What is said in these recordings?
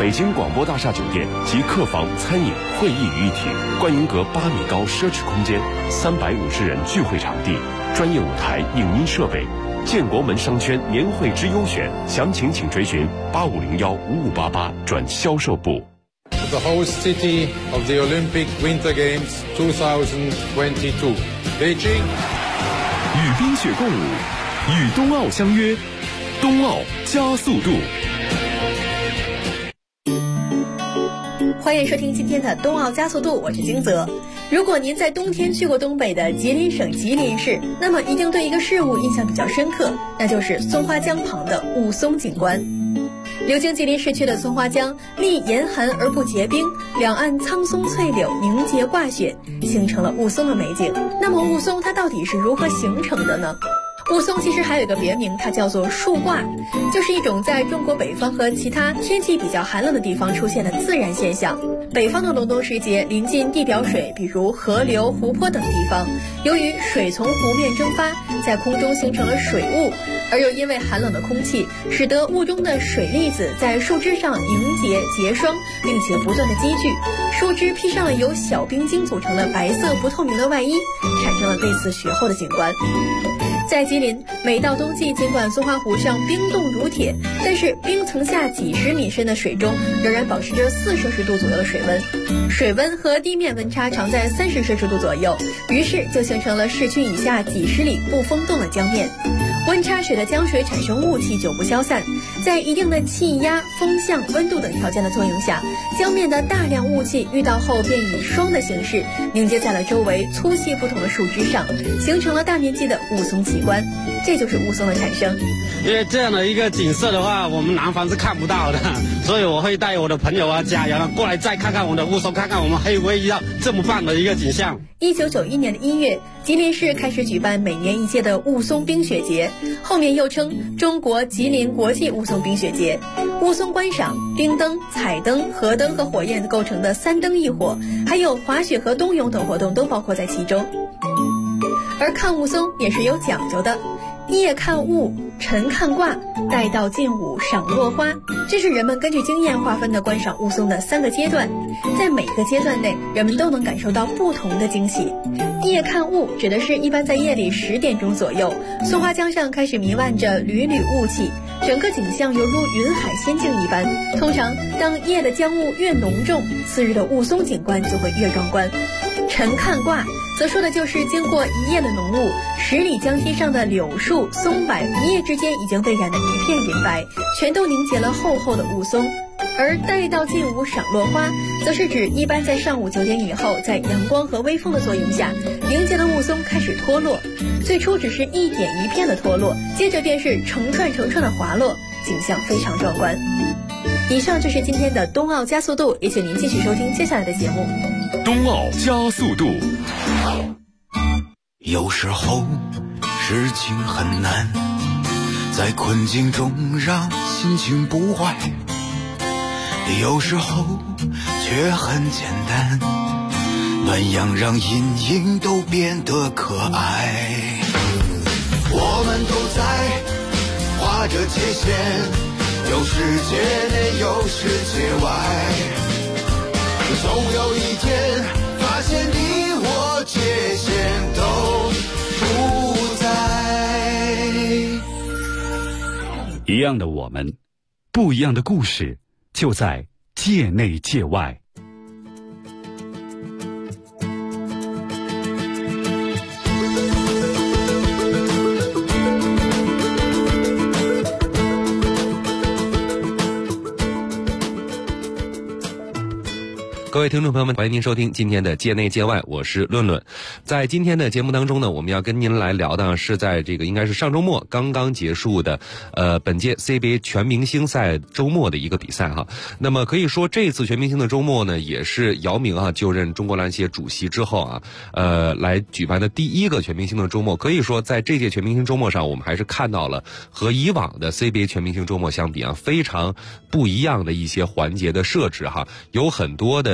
北京广播大厦酒店集客房、餐饮、会议于一体，观音阁8米高奢侈空间，350人聚会场地，专业舞台、影音设备。建国门商圈年会之优选，详情请追询8501-5588转销售部。 The host city of the Olympic Winter Games 2022, Beijing。 与冰雪共舞，与冬奥相约，冬奥加速度。 欢迎收听今天的冬奥加速度，我是金泽。如果您在冬天去过东北的吉林省吉林市，那么一定对一个事物印象比较深刻，那就是松花江旁的雾凇景观。流经吉林市区的松花江历严寒而不结冰，两岸苍松翠柳凝结挂雪，形成了雾凇的美景。那么雾凇它到底是如何形成的呢？雾凇其实还有一个别名，它叫做树挂，就是一种在中国北方和其他天气比较寒冷的地方出现的自然现象。北方的隆冬时节，临近地表水，比如河流、湖泊等地方，由于水从湖面蒸发，在空中形成了水雾，而又因为寒冷的空气，使得雾中的水粒子在树枝上凝结结霜，并且不断的积聚，树枝披上了由小冰晶组成的白色不透明的外衣，产生了类似雪后的景观。在吉林，每到冬季，尽管松花湖上冰冻如铁，但是冰层下几十米深的水中仍然保持着4摄氏度左右的水温，水温和地面温差常在30摄氏度左右，于是就形成了市区以下几十里不封冻的江面。温差使得江水产生雾气久不消散，在一定的气压、风向、温度等条件的作用下，江面的大量雾气遇到后便以霜的形式凝结在了周围粗细不同的树枝上，形成了大面积的雾凇奇观。这就是雾凇的产生。 因为这样的一个景色的话，我们南方是看不到的，所以我会带我的朋友啊、家人啊过来再看看我们的雾凇，看看我们还有没有遇到这么棒的一个景象。 1991年的1月，吉林市开始举办每年一届的雾凇冰雪节，后面又称中国吉林国际雾凇冰雪节。雾凇观赏、冰灯、彩灯、河灯和火焰构成的3灯1火，还有滑雪和冬泳等活动都包括在其中。而看雾凇也是有讲究的，夜看雾，晨看卦，待到近午赏落花，这是人们根据经验划分的观赏雾凇的3个阶段，在每个阶段内，人们都能感受到不同的惊喜。夜看雾指的是一般在夜里10点钟左右，松花江上开始弥漫着缕缕雾气，整个景象犹如云海仙境一般。通常当夜的江雾越浓重，次日的雾凇景观就会越壮观。晨看卦则说的就是经过一夜的浓雾，10里江堤上的柳树、松柏一夜之间已经被染得一片银白，全都凝结了厚厚的雾凇。而待到近午赏落花，则是指一般在上午9点以后，在阳光和微风的作用下，凝结的雾凇开始脱落。最初只是一点一片的脱落，接着便是成串成串的滑落，景象非常壮观。以上就是今天的冬奥加速度，也请您继续收听接下来的节目。 冬奥加速度。 有时候事情很难，在困境中让心情不坏，有时候却很简单，暖阳让阴影都变得可爱。我们都在画着界限，有世界内有世界外，总有一天发现你我界限都不在。 一样的我们，不一样的故事，就在界内界外。 各位听众朋友们，欢迎您收听今天的界内界外，我是论论。在今天的节目当中呢，我们要跟您来聊的是在这个应该是上周末刚刚结束的本届 CBA 全明星赛周末的一个比赛哈。那么可以说这次全明星的周末呢，也是姚明就任中国篮协主席之后来举办的第一个全明星的周末。可以说在这届全明星周末上，我们还是看到了和以往的 CBA 全明星周末相比非常不一样的一些环节的设置哈，有很多的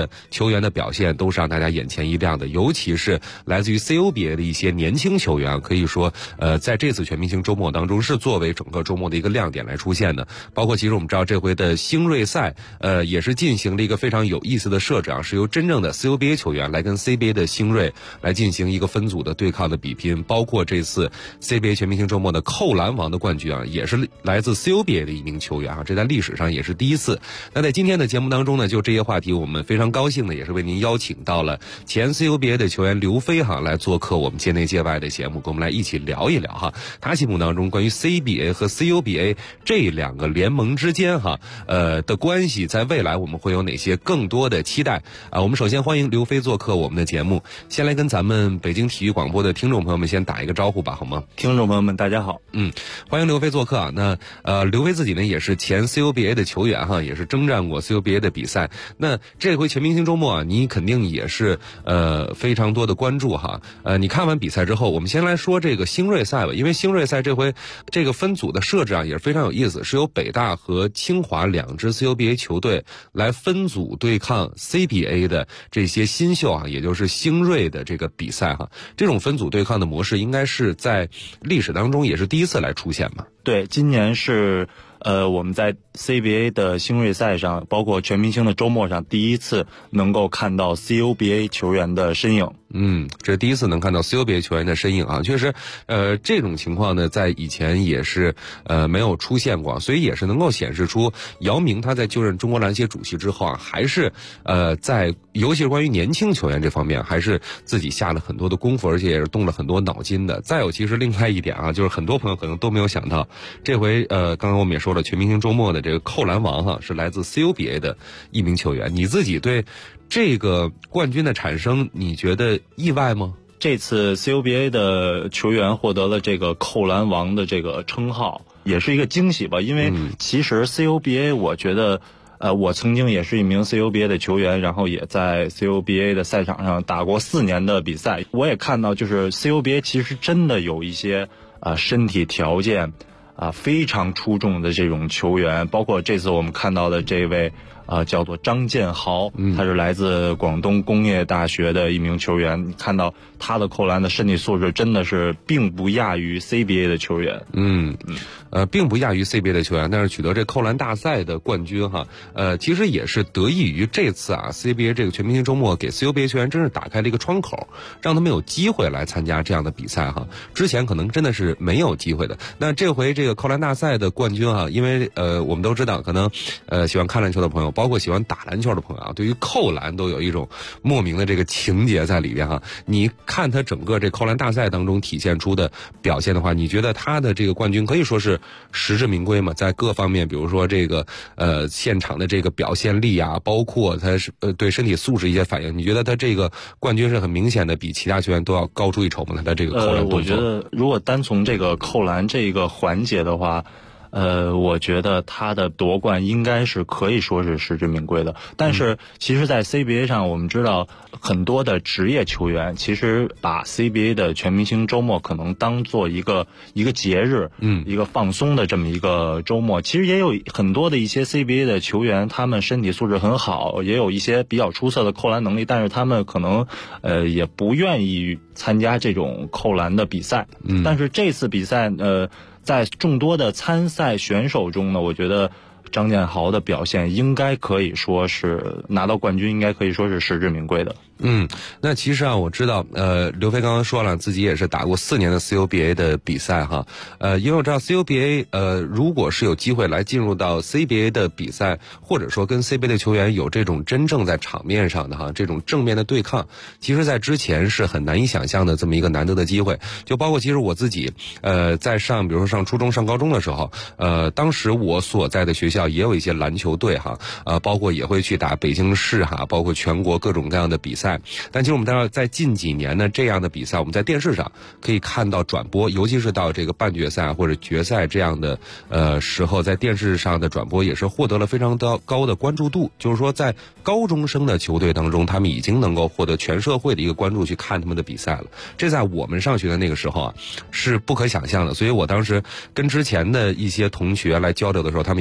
的球员的表现都是让大家眼前一亮的，尤其是来自于 CUBA 的一些年轻球员，可以说在这次全明星周末当中是作为整个周末的一个亮点来出现的。包括其实我们知道这回的星瑞赛也是进行了一个非常有意思的设置啊，是由真正的 CUBA 球员来跟 CBA 的星瑞来进行一个分组的对抗的比拼。包括这次 CBA 全明星周末的扣篮王的冠军啊，也是来自 CUBA 的一名球员啊，这在历史上也是第一次。那在今天的节目当中呢，就这些话题我们非常高兴的也是为您邀请到了前 CUBA 的球员刘飞哈来做客我们界内界外的节目，跟我们来一起聊一聊哈，他心目当中关于 CBA 和 CUBA 这两个联盟之间哈的关系，在未来我们会有哪些更多的期待啊？我们首先欢迎刘飞做客我们的节目，先来跟咱们北京体育广播的听众朋友们先打一个招呼吧，好吗？ 听众朋友们大家好。 欢迎刘飞做客啊。那刘飞自己呢也是前 CUBA 的球员哈，也是征战过 CUBA 的比赛。那这回全明星周末啊，你肯定也是非常多的关注哈。你看完比赛之后，我们先来说这个星瑞赛吧，因为星瑞赛这回这个分组的设置啊也是非常有意思，是由北大和清华两支 CUBA 球队来分组对抗 CBA 的这些新秀啊，也就是星瑞的这个比赛哈。这种分组对抗的模式应该是在历史当中也是第一次来出现嘛？ 对，今年是我们在 CBA 的星瑞赛上，包括全明星的周末上，第一次能够看到 CUBA 球员的身影。 这是第一次能看到 CUBA 球员的身影啊，确实，这种情况呢，在以前也是没有出现过，所以也是能够显示出姚明他在就任中国篮协主席之后啊，还是在尤其是关于年轻球员这方面，还是自己下了很多的功夫，而且也是动了很多脑筋的。再有，其实另外一点啊，就是很多朋友可能都没有想到，这回刚刚我们也说了，全明星周末的这个扣篮王哈，是来自 CUBA 的一名球员。你自己对这个冠军的产生，你觉得意外吗？ 这次 CUBA 的球员获得了这个扣篮王的这个称号，也是一个惊喜吧。因为其实 CUBA 我觉得我曾经也是一名 CUBA 的球员，然后也在 CUBA 的赛场上打过4年的比赛。我也看到，就是 CUBA 其实真的有一些身体条件非常出众的这种球员，包括这次我们看到的这位叫做张建豪，他是来自广东工业大学的一名球员。你看到他的扣篮的身体素质真的是并不亚于 CBA 的球员。 并不亚于 CBA 的球员，但是取得这扣篮大赛的冠军哈，其实也是得益于这次啊 CBA 这个全明星周末给 CUBA 球员真是打开了一个窗口，让他们有机会来参加这样的比赛哈。之前可能真的是没有机会的。那这回这个扣篮大赛的冠军哈，因为我们都知道，可能喜欢看篮球的朋友，包括喜欢打篮球的朋友啊，对于扣篮都有一种莫名的这个情节在里边哈。你看他整个这扣篮大赛当中体现出的表现的话，你觉得他的这个冠军可以说是实至名归嘛？在各方面，比如说这个现场的这个表现力啊，包括他是对身体素质一些反应，你觉得他这个冠军是很明显的比其他球员都要高出一筹吗？他的这个扣篮动作， 我觉得如果单从这个扣篮这个环节的话，我觉得他的夺冠应该是可以说是实至名归的。但是其实在 CBA 上，我们知道很多的职业球员其实把 CBA 的全明星周末可能当做一个节日，一个放松的这么一个周末。其实也有很多的一些 CBA 的球员，他们身体素质很好，也有一些比较出色的扣篮能力，但是他们可能也不愿意参加这种扣篮的比赛。但是这次比赛在众多的参赛选手中呢，我觉得张建豪的表现应该可以说是拿到冠军，应该可以说是实至名归的。 那其实啊，我知道，刘飞刚刚说了，自己也是打过4年的 CUBA 的比赛哈，因为我知道 CUBA，如果是有机会来进入到 CBA 的比赛，或者说跟 CBA 的球员有这种真正在场面上的哈这种正面的对抗，其实在之前是很难以想象的这么一个难得的机会。就包括其实我自己，在比如说上初中、上高中的时候，当时我所在的学校也有一些篮球队哈，包括也会去打北京市哈，包括全国各种各样的比赛。但其实我们知道，在近几年呢，这样的比赛我们在电视上可以看到转播，尤其是到这个半决赛或者决赛这样的时候，在电视上的转播也是获得了非常高的关注度。就是说，在高中生的球队当中，他们已经能够获得全社会的一个关注，去看他们的比赛了。这在我们上学的那个时候啊，是不可想象的。所以我当时跟之前的一些同学来交流的时候，他们也跟我说，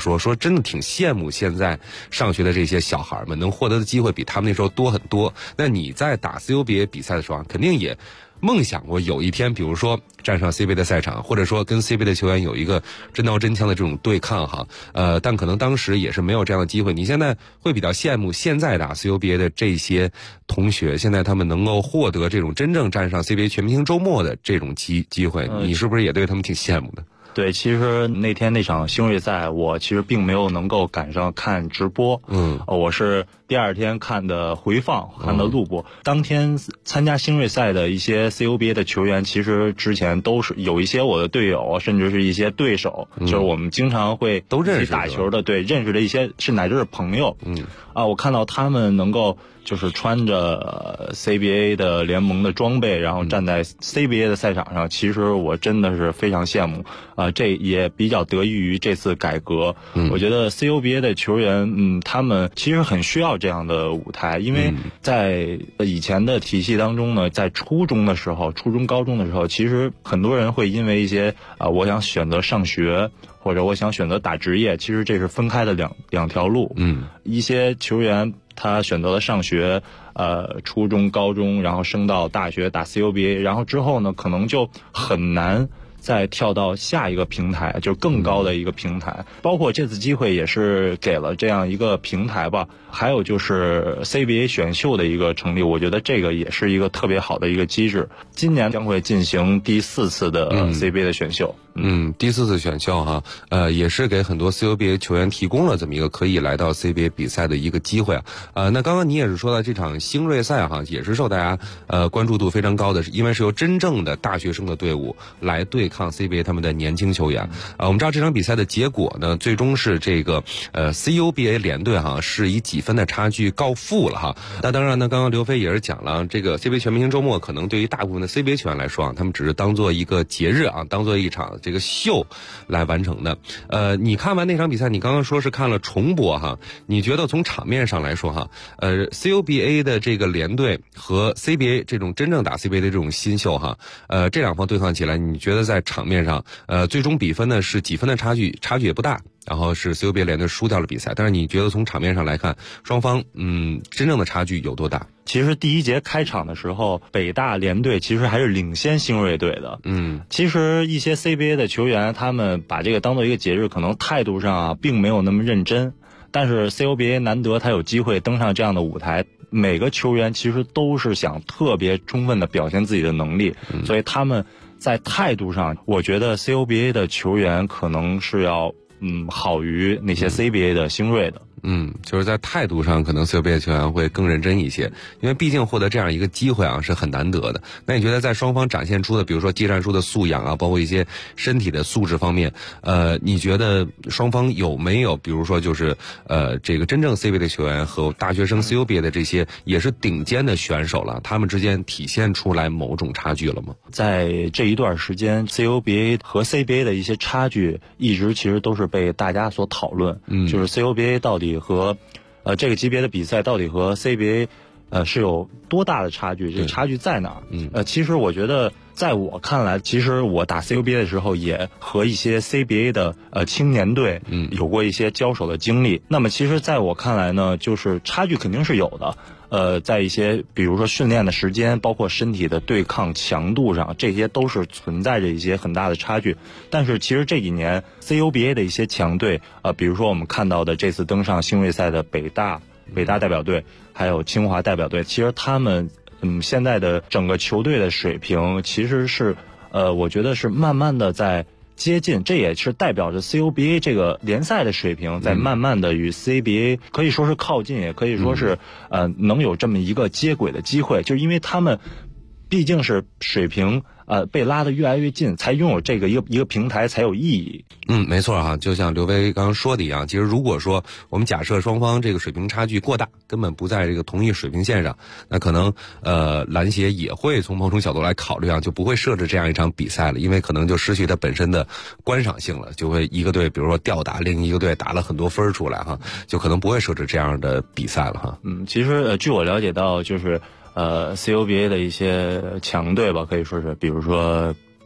说真的挺羡慕现在上学的这些小孩们能获得的机会比他们那时候多很多。那你在打 CUBA 比赛的时候肯定也梦想过有一天，比如说站上 CBA 的赛场，或者说跟 CBA 的球员有一个真刀真枪的这种对抗哈。但可能当时也是没有这样的机会。你现在会比较羡慕现在打 CUBA 的这些同学，现在他们能够获得这种真正站上 CBA 全明星周末的这种机会，你是不是也对他们挺羡慕的？ 对，其实那天那场星瑞赛，我其实并没有能够赶上看直播，我是第二天看的回放，看的录播。当天参加星瑞赛的一些 CUBA 的球员，其实之前都是有一些我的队友，甚至是一些对手，就是我们经常会都认识打球的，对，认识的一些是乃至是朋友。我看到他们能够就是穿着 CBA 的联盟的装备，然后站在 CBA 的赛场上，其实我真的是非常羡慕。这也比较得益于这次改革。我觉得 CUBA 的球员，他们其实很需要这样的舞台，因为在以前的体系当中呢，在初中的时候、初中、高中的时候，其实很多人会因为一些我想选择上学，或者我想选择打职业，其实这是分开的两条路。一些球员他选择了上学，初中、高中，然后升到大学打 CUBA， 然后之后呢，可能就很难再跳到下一个平台，就更高的一个平台。包括这次机会也是给了这样一个平台吧。还有就是 CBA 选秀的一个成立，我觉得这个也是一个特别好的一个机制。今年将会进行第4次的 CBA 的选秀。 第4次选秀哈，也是给很多 CUBA 球员提供了这么一个可以来到 CBA 比赛的一个机会啊。那刚刚你也是说到这场星瑞赛哈，也是受大家关注度非常高的，是因为是由真正的大学生的队伍来对抗 CBA 他们的年轻球员。我们知道这场比赛的结果呢，最终是这个CUBA 联队哈是以几分的差距告负了哈。那当然呢，刚刚刘飞也是讲了，这个 CBA 全明星周末可能对于大部分的 CBA 球员来说他们只是当做一个节日当做一场这个秀来完成的。你看完那场比赛，你刚刚说是看了重播哈，你觉得从场面上来说哈，CUBA 的这个联队和 CBA 这种真正打 CBA 的这种新秀哈，这两方对抗起来，你觉得在场面上最终比分呢是几分的差距也不大，然后是 CUBA 联队输掉了比赛，但是你觉得从场面上来看，双方真正的差距有多大？ 其实第一节开场的时候，北大联队其实还是领先星瑞队的。其实一些 CBA 的球员，他们把这个当做一个节日，可能态度上并没有那么认真。但是 CUBA 难得他有机会登上这样的舞台，每个球员其实都是想特别充分的表现自己的能力，所以他们在态度上，我觉得 CUBA 的球员可能是要好于那些 CBA 的星瑞的。 就是在态度上，可能 CUBA 球员会更认真一些，因为毕竟获得这样一个机会是很难得的。那你觉得在双方展现出的，比如说技战术的素养包括一些身体的素质方面，你觉得双方有没有，比如说就是这个真正 CBA 的球员和大学生 CUBA 的这些也是顶尖的选手了，他们之间体现出来某种差距了吗？ 在这一段时间 CUBA 和 CBA 的一些差距一直其实都是被大家所讨论，就是 CUBA 到底和这个级别的比赛到底和 CBA 是有多大的差距，这差距在哪儿？其实我觉得在我看来，其实我打 CUBA 的时候也和一些 CBA 的青年队有过一些交手的经历。那么其实在我看来呢，就是差距肯定是有的。在一些比如说训练的时间，包括身体的对抗强度上，这些都是存在着一些很大的差距。但是其实这几年 CUBA 的一些强队，比如说我们看到的这次登上星瑞赛的北大代表队，还有清华代表队，其实他们现在的整个球队的水平其实是我觉得是慢慢的在接近，这也是代表着 CUBA 这个联赛的水平在慢慢的与 CBA 可以说是靠近，也可以说是能有这么一个接轨的机会，就是因为他们毕竟是水平被拉得越来越近，才拥有这个一个平台才有意义。 没错哈，就像刘飞刚刚说的一样，其实如果说我们假设双方这个水平差距过大，根本不在这个同一水平线上，那可能篮协也会从某种角度来考虑就不会设置这样一场比赛了，因为可能就失去它本身的观赏性了，就会一个队比如说吊打另一个队打了很多分出来就可能不会设置这样的比赛了其实据我了解到，就是CUBA 的一些强队吧，可以说是比如说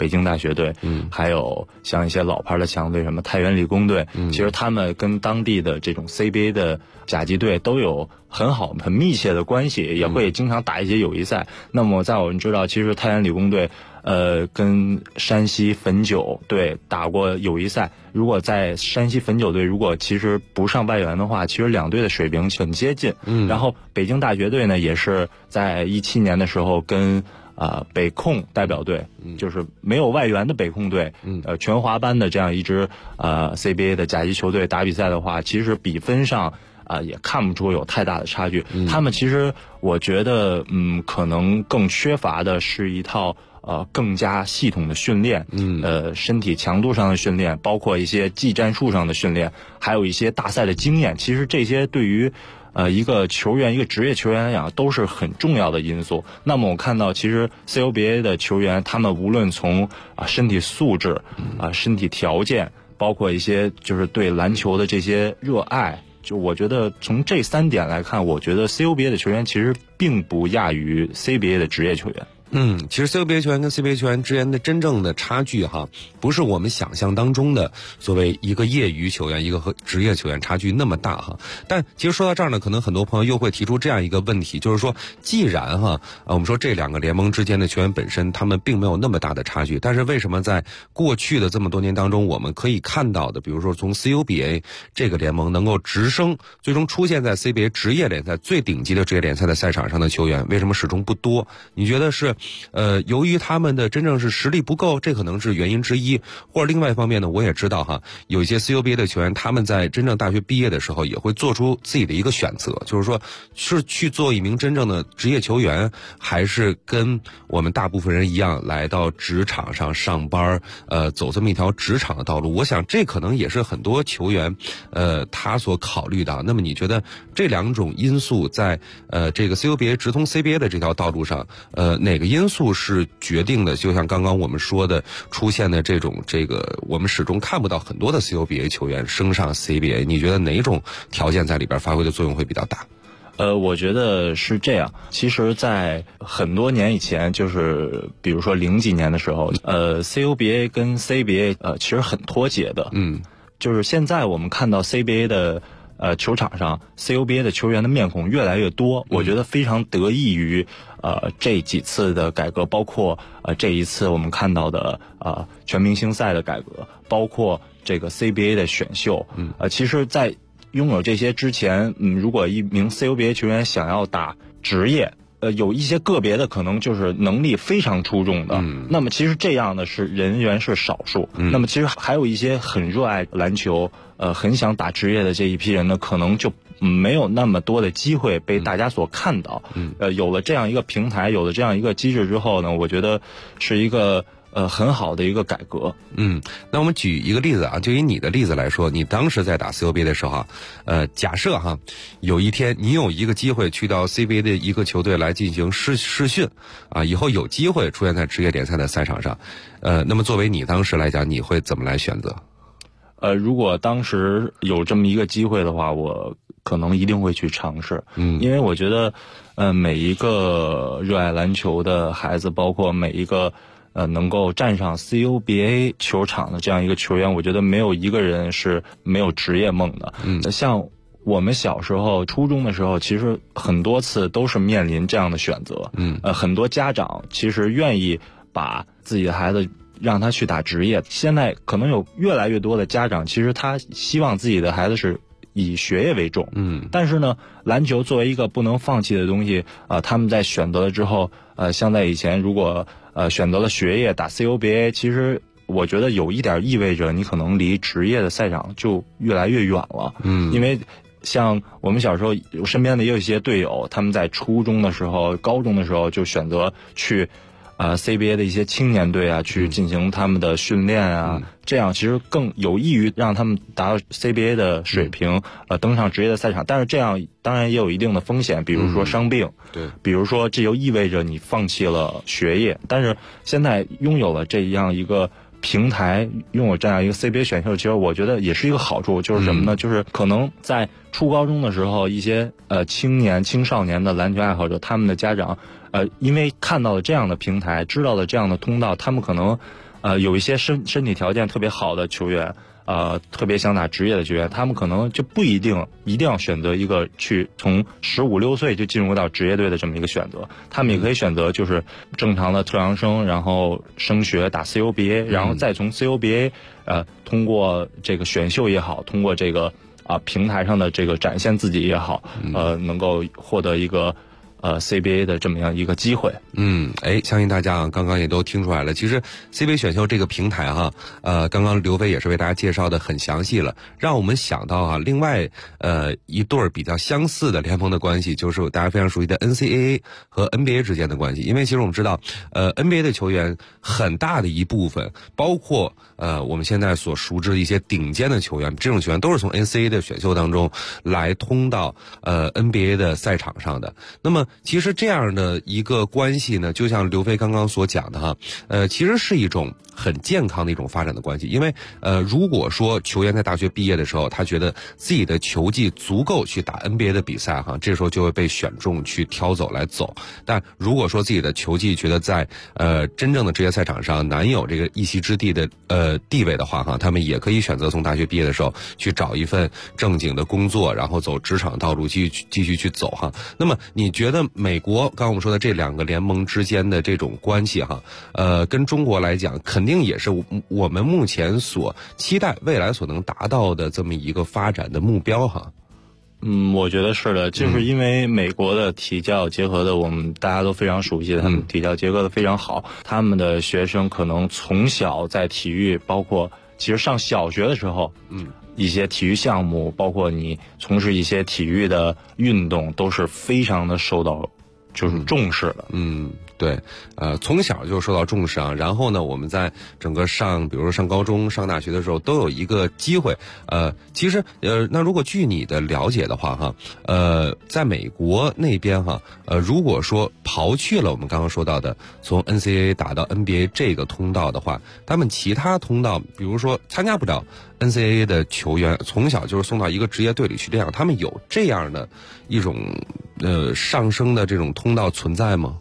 北京大学队，还有像一些老牌的强队，什么太原理工队，其实他们跟当地的这种 CBA 的甲级队都有很好很密切的关系，也会经常打一些友谊赛。那么在我们知道，其实太原理工队跟山西汾酒队打过友谊赛。如果在山西汾酒队如果其实不上外援的话，其实两队的水平很接近。然后北京大学队呢，也是在17年的时候跟北控代表队，就是没有外援的北控队，全华班的这样一支CBA 的甲级球队打比赛的话，其实比分上也看不出有太大的差距。他们其实我觉得可能更缺乏的是一套更加系统的训练，身体强度上的训练，包括一些技战术上的训练，还有一些大赛的经验。其实这些对于一个球员，一个职业球员来讲都是很重要的因素。那么我看到其实 CUBA 的球员，他们无论从身体素质身体条件，包括一些就是对篮球的这些热爱，就我觉得从这3点来看，我觉得 CUBA 的球员其实并不亚于 CBA 的职业球员。 其实 CUBA 球员跟 CBA 球员之间的真正的差距不是我们想象当中的所谓一个业余球员一个和职业球员差距那么大但其实说到这儿呢，可能很多朋友又会提出这样一个问题，就是说既然我们说这2个联盟之间的球员本身他们并没有那么大的差距，但是为什么在过去的这么多年当中，我们可以看到的，比如说从 CUBA 这个联盟能够直升最终出现在 CBA 职业联赛最顶级的职业联赛的赛场上的球员，为什么始终不多？你觉得是由于他们的真正是实力不够，这可能是原因之一，或者另外一方面呢，我也知道有一些 CUBA 的球员，他们在真正大学毕业的时候也会做出自己的一个选择，就是说是去做一名真正的职业球员，还是跟我们大部分人一样来到职场上上班，走这么一条职场的道路。我想这可能也是很多球员他所考虑的。那么你觉得这2种因素在这个 CUBA 直通 CBA 的这条道路上，哪个因素是决定的？就像刚刚我们说的，出现的这个我们始终看不到很多的 CUBA 球员升上 CBA， 你觉得哪种条件在里边发挥的作用会比较大？ 我觉得是这样。其实在很多年以前，就是比如说00几年的时候，CUBA 跟 CBA 其实很脱节的。就是现在我们看到 CBA 的球场上 CUBA 的球员的面孔越来越多，我觉得非常得益于这几次的改革，包括这一次我们看到的全明星赛的改革，包括这个 CBA 的选秀。其实在拥有这些之前，如果一名 CUBA 球员想要打职业，有一些个别的可能就是能力非常出众的，那么其实这样的人员是少数。那么其实还有一些很热爱篮球，很想打职业的这一批人呢，可能就没有那么多的机会被大家所看到。有了这样一个平台，有了这样一个机制之后呢，我觉得是一个很好的一个改革。 那我们举一个例子就以你的例子来说，你当时在打 CUBA 的时候假设有一天你有一个机会去到 CBA 的一个球队来进行试训以后有机会出现在职业联赛的赛场上，那么作为你当时来讲，你会怎么来选择？ 如果当时有这么一个机会的话，我可能一定会去尝试。因为我觉得每一个热爱篮球的孩子，包括每一个能够站上 CUBA 球场的这样一个球员，我觉得没有一个人是没有职业梦的。像我们小时候初中的时候，其实很多次都是面临这样的选择。很多家长其实愿意把自己的孩子让他去打职业。现在可能有越来越多的家长，其实他希望自己的孩子是以学业为重。但是呢，篮球作为一个不能放弃的东西他们在选择了之后，像在以前如果选择了学业打 CUBA， 其实我觉得有一点意味着你可能离职业的赛场就越来越远了。因为像我们小时候身边的也有一些队友，他们在初中的时候高中的时候就选择去CBA 的一些青年队去进行他们的训练这样其实更有益于让他们达到 CBA 的水平，登上职业的赛场。但是这样当然也有一定的风险，比如说伤病， 对， 比如说这就意味着你放弃了学业。但是现在拥有了这样一个平台，拥有这样一个 CBA 选秀，其实我觉得也是一个好处，就是什么呢？就是可能在初高中的时候，一些青少年的篮球爱好者，他们的家长因为看到了这样的平台，知道了这样的通道，他们可能有一些身体条件特别好的球员，特别想打职业的球员，他们可能就不一定要选择一个去从15、16岁就进入到职业队的这么一个选择，他们也可以选择就是正常的特长生，然后升学打 CUBA， 然后再从 CUBA 通过这个选秀也好，通过这个平台上的这个展现自己也好，能够获得一个CBA 的这么样一个机会。 相信大家刚刚也都听出来了，其实 CBA 选秀这个平台刚刚刘飞也是为大家介绍的很详细了，让我们想到另外一对比较相似的联盟的关系，就是大家非常熟悉的 NCAA 和 NBA 之间的关系。因为其实我们知道NBA 的球员很大的一部分，包括我们现在所熟知的一些顶尖的球员，这种球员都是从 NCAA 的选秀当中来通到NBA 的赛场上的。那么其实这样的一个关系呢，就像刘飞刚刚所讲的其实是一种很健康的一种发展的关系。因为如果说球员在大学毕业的时候，他觉得自己的球技足够去打 NBA 的比赛这时候就会被选中去挑走来走。但如果说自己的球技觉得在真正的职业赛场上难有这个一席之地的地位的话他们也可以选择从大学毕业的时候去找一份正经的工作，然后走职场道路继续去走那么你觉得美国刚刚我们说的这两个联盟之间的这种关系跟中国来讲肯定也是我们目前所期待未来所能达到的这么一个发展的目标我觉得是的，就是因为美国的体教结合的我们大家都非常熟悉，他们体教结合的非常好，他们的学生可能从小在体育，包括其实上小学的时候一些体育项目，包括你从事一些体育的运动，都是非常的受到就是重视的。 对，从小就受到重视然后呢，我们在整个比如说上高中、上大学的时候，都有一个机会。其实那如果据你的了解的话在美国那边如果说刨去了我们刚刚说到的从 NCAA 打到 NBA 这个通道的话，他们其他通道，比如说参加不了 NCAA 的球员，从小就是送到一个职业队里去练，他们有这样的一种上升的这种通道存在吗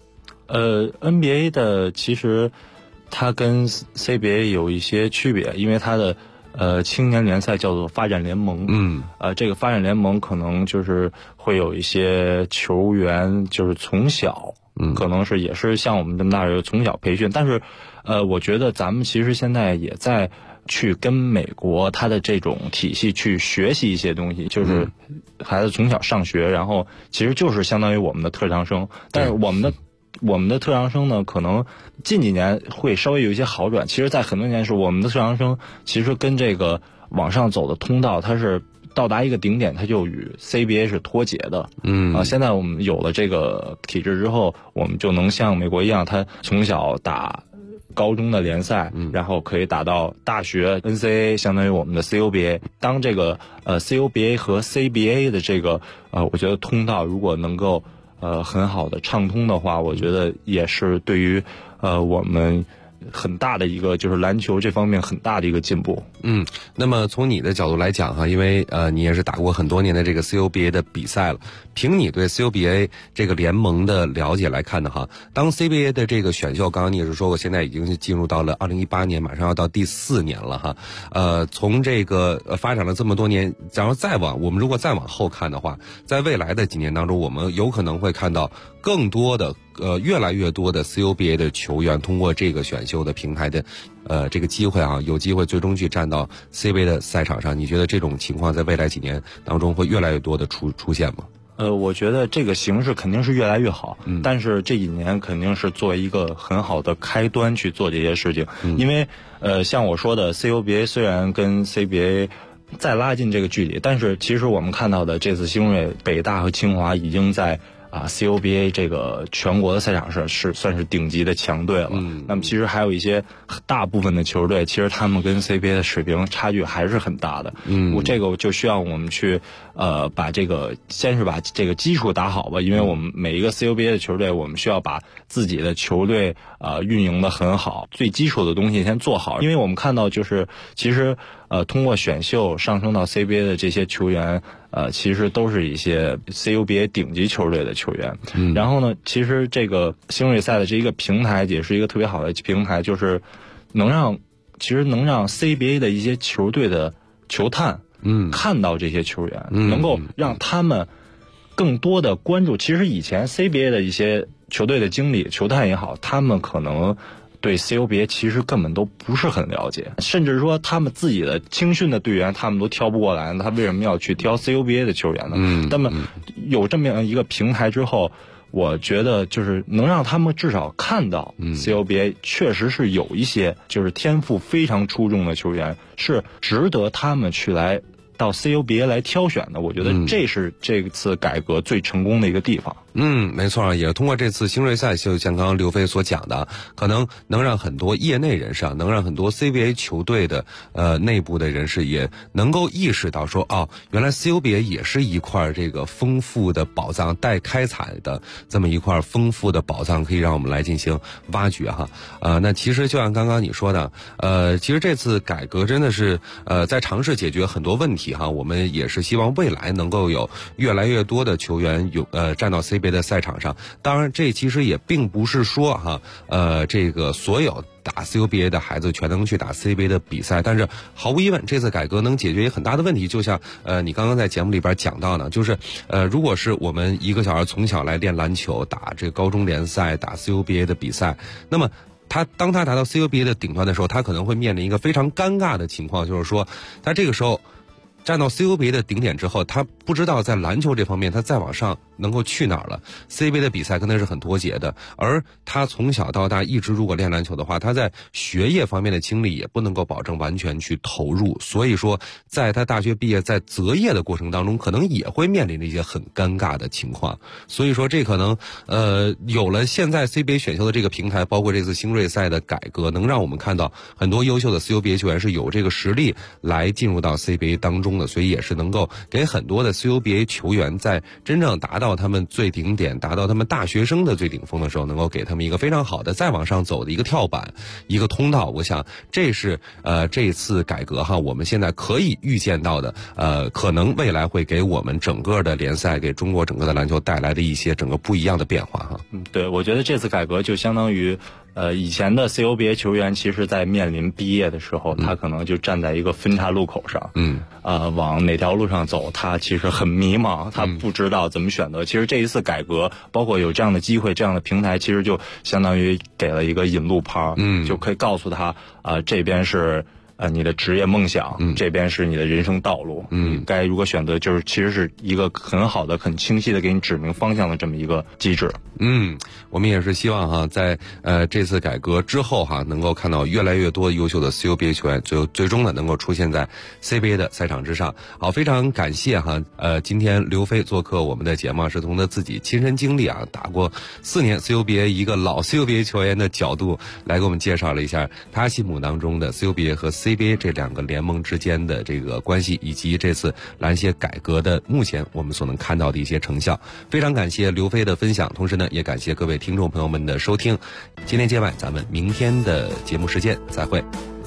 ？NBA 的其实它跟 CBA 有一些区别，因为它的青年联赛叫做发展联盟。这个发展联盟可能就是会有一些球员就是从小可能是也是像我们这么大人从小培训，但是我觉得咱们其实现在也在去跟美国它的这种体系去学习一些东西，就是孩子从小上学，然后其实就是相当于我们的特长生，但是我们的特长生呢，可能近几年会稍微有一些好转。其实在很多年是我们的特长生其实跟这个往上走的通道，它是到达一个顶点，它就与 CBA 是脱节的。现在我们有了这个体制之后，我们就能像美国一样，他从小打高中的联赛，然后可以打到大学 NCAA， 相当于我们的 CUBA。当这个CUBA 和 CBA 的这个我觉得通道如果能够很好的畅通的话，我觉得也是对于我们很大的一个就是篮球这方面很大的一个进步。 那么从你的角度来讲因为你也是打过很多年的这个 CUBA 的比赛了，凭你对 CUBA 这个联盟的了解来看的当 CBA 的这个选秀，刚刚你也是说过，现在已经是进入到了2018年，马上要到第4年了从这个发展了这么多年，然后我们如果再往后看的话，在未来的几年当中，我们有可能会看到更多的越来越多的 CUBA 的球员通过这个选秀的平台的这个机会有机会最终去站到 CBA 的赛场上。你觉得这种情况在未来几年当中会越来越多的出现吗？ 我觉得这个形势肯定是越来越好，但是这几年肯定是作为一个很好的开端去做这些事情。因为像我说的 CUBA 虽然跟 CBA 再拉近这个距离，但是其实我们看到的这次新锐北大和清华已经在CUBA 这个全国的赛场上是算是顶级的强队了。那么其实还有一些大部分的球队，其实他们跟 CBA 的水平差距还是很大的。这个就需要我们去先是把这个基础打好吧，因为我们每一个 CUBA 的球队，我们需要把自己的球队运营的很好，最基础的东西先做好。因为我们看到就是其实通过选秀上升到 CBA 的这些球员其实都是一些 CUBA 顶级球队的球员。然后呢，其实这个新锐赛的这一个平台也是一个特别好的平台，就是能让 CBA 的一些球队的球探看到这些球员，能够让他们更多的关注。其实以前 CBA 的一些球队的经理、球探也好，他们可能对 CUBA 其实根本都不是很了解，甚至说他们自己的青训的队员他们都挑不过来，他为什么要去挑 CUBA 的球员呢？那么有这么样一个平台之后，我觉得就是能让他们至少看到 CUBA 确实是有一些就是天赋非常出众的球员，是值得他们去来到 CUBA 来挑选的。我觉得这是这次改革最成功的一个地方。 没错，也通过这次新锐赛，就像刚刚刘飞所讲的，可能能让很多业内人士，能让很多 CBA 球队的内部的人士也能够意识到说，原来 CUBA 也是一块这个丰富的宝藏，待开采的这么一块丰富的宝藏，可以让我们来进行挖掘哈。那其实就像刚刚你说的，其实这次改革真的是在尝试解决很多问题哈。我们也是希望未来能够有越来越多的球员站到 CBA 的赛场上。当然这其实也并不是说这个所有打 CUBA 的孩子全能去打 CBA 的比赛，但是毫无疑问这次改革能解决很大的问题。就像你刚刚在节目里边讲到呢，就是如果是我们一个小孩从小来练篮球，打这个高中联赛，打 CUBA 的比赛，那么当他达到 CUBA 的顶端的时候，他可能会面临一个非常尴尬的情况，就是说他这个时候站到 CUBA 的顶点之后，他不知道在篮球这方面他再往上能够去哪儿了。CBA 的比赛跟他是很脱节的，而他从小到大一直如果练篮球的话，他在学业方面的精力也不能够保证完全去投入，所以说在他大学毕业在择业的过程当中，可能也会面临着一些很尴尬的情况。所以说这可能有了现在 CBA 选秀的这个平台，包括这次新锐赛的改革，能让我们看到很多优秀的 CUBA 球员是有这个实力来进入到 CBA 当中的，所以也是能够给很多的 CUBA 球员在真正达到他们最顶点，达到他们大学生的最顶峰的时候，能够给他们一个非常好的再往上走的一个跳板，一个通道。我想这是这次改革哈，我们现在可以预见到的可能未来会给我们整个的联赛，给中国整个的篮球带来的一些整个不一样的变化哈。 对，我觉得这次改革就相当于以前的 CUBA 球员其实在面临毕业的时候，他可能就站在一个分岔路口上，往哪条路上走，他其实很迷茫，他不知道怎么选择。其实这一次改革，包括有这样的机会、这样的平台，其实就相当于给了一个引路牌，就可以告诉他这边是你的职业梦想，这边是你的人生道路，该如何选择，就是其实是一个很好的、很清晰的给你指明方向的这么一个机制。 我们也是希望哈，在这次改革之后哈，能够看到越来越多优秀的 CUBA 球员最终呢能够出现在 CBA 的赛场之上。好，非常感谢哈，今天刘飞做客我们的节目，是从他自己亲身经历打过4年 CUBA 一个老 CUBA 球员的角度来给我们介绍了一下他心目当中的 CUBA 和 CBA 这两个联盟之间的这个关系，以及这次篮协改革的目前我们所能看到的一些成效。非常感谢刘飞的分享，同时呢也感谢各位听众朋友们的收听。今天节晚，咱们明天的节目时间再会。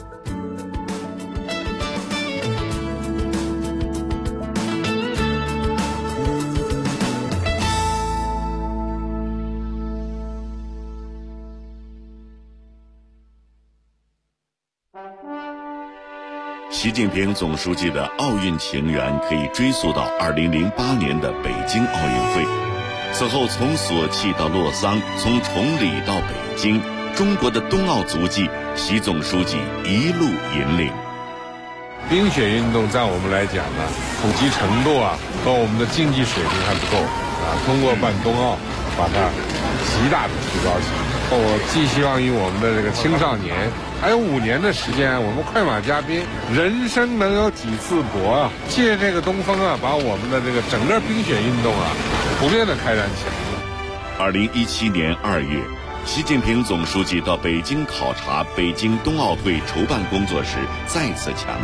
习近平总书记的奥运情缘可以追溯到2008年的北京奥运会。此后从索契到洛桑，从崇礼到北京，中国的冬奥足迹，习总书记一路引领。 冰雪运动在我们来讲呢，普及程度和我们的竞技水平还不够通过办冬奥，把它极大的提高起来。我寄希望于我们的这个青少年，还有5年的时间，我们快马加鞭，人生能有几次搏借这个东风把我们的这个整个冰雪运动普遍的开展起来。 2017年2月，习近平总书记到北京考察北京冬奥会筹办工作时，再次强调